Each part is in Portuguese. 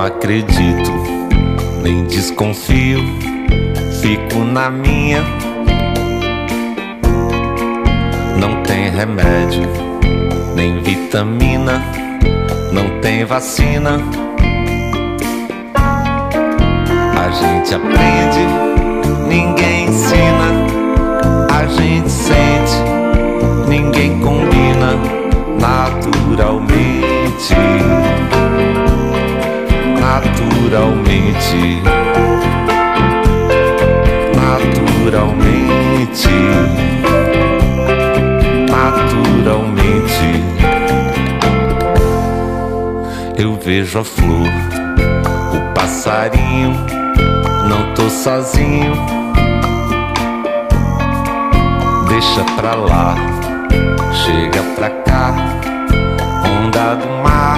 acredito, nem desconfio, fico na minha. Não tem remédio, nem vitamina, não tem vacina. A gente aprende, ninguém ensina. A gente sente, ninguém combina. Naturalmente, naturalmente, naturalmente, naturalmente. Eu vejo a flor, o passarinho, não tô sozinho. Deixa pra lá, chega pra cá, onda do mar.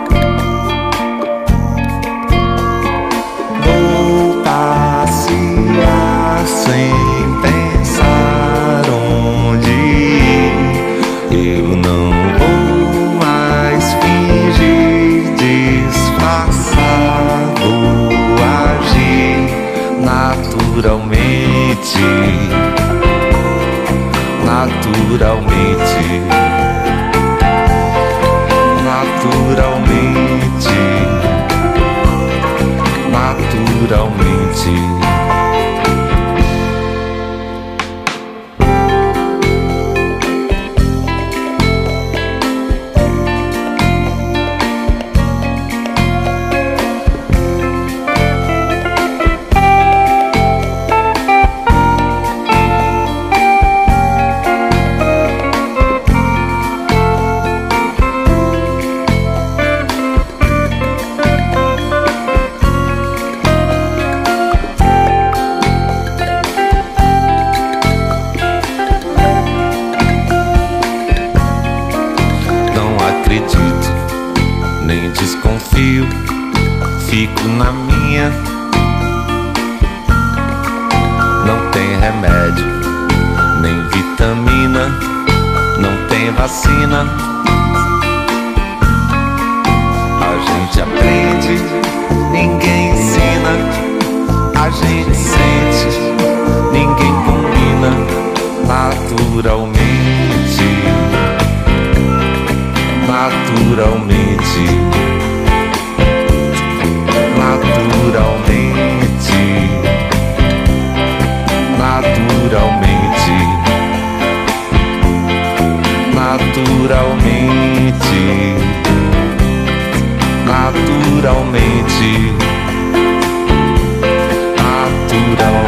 Vou passear sem pensar onde ir. Eu não vou mais fingir, disfarçar, vou agir naturalmente, naturalmente, naturalmente, naturalmente. Nem desconfio, fico na minha. Não tem remédio, nem vitamina, não tem vacina. A gente aprende, ninguém ensina. A gente sente, ninguém combina. Naturalmente, naturalmente, naturalmente, naturalmente, naturalmente, naturalmente, naturalmente.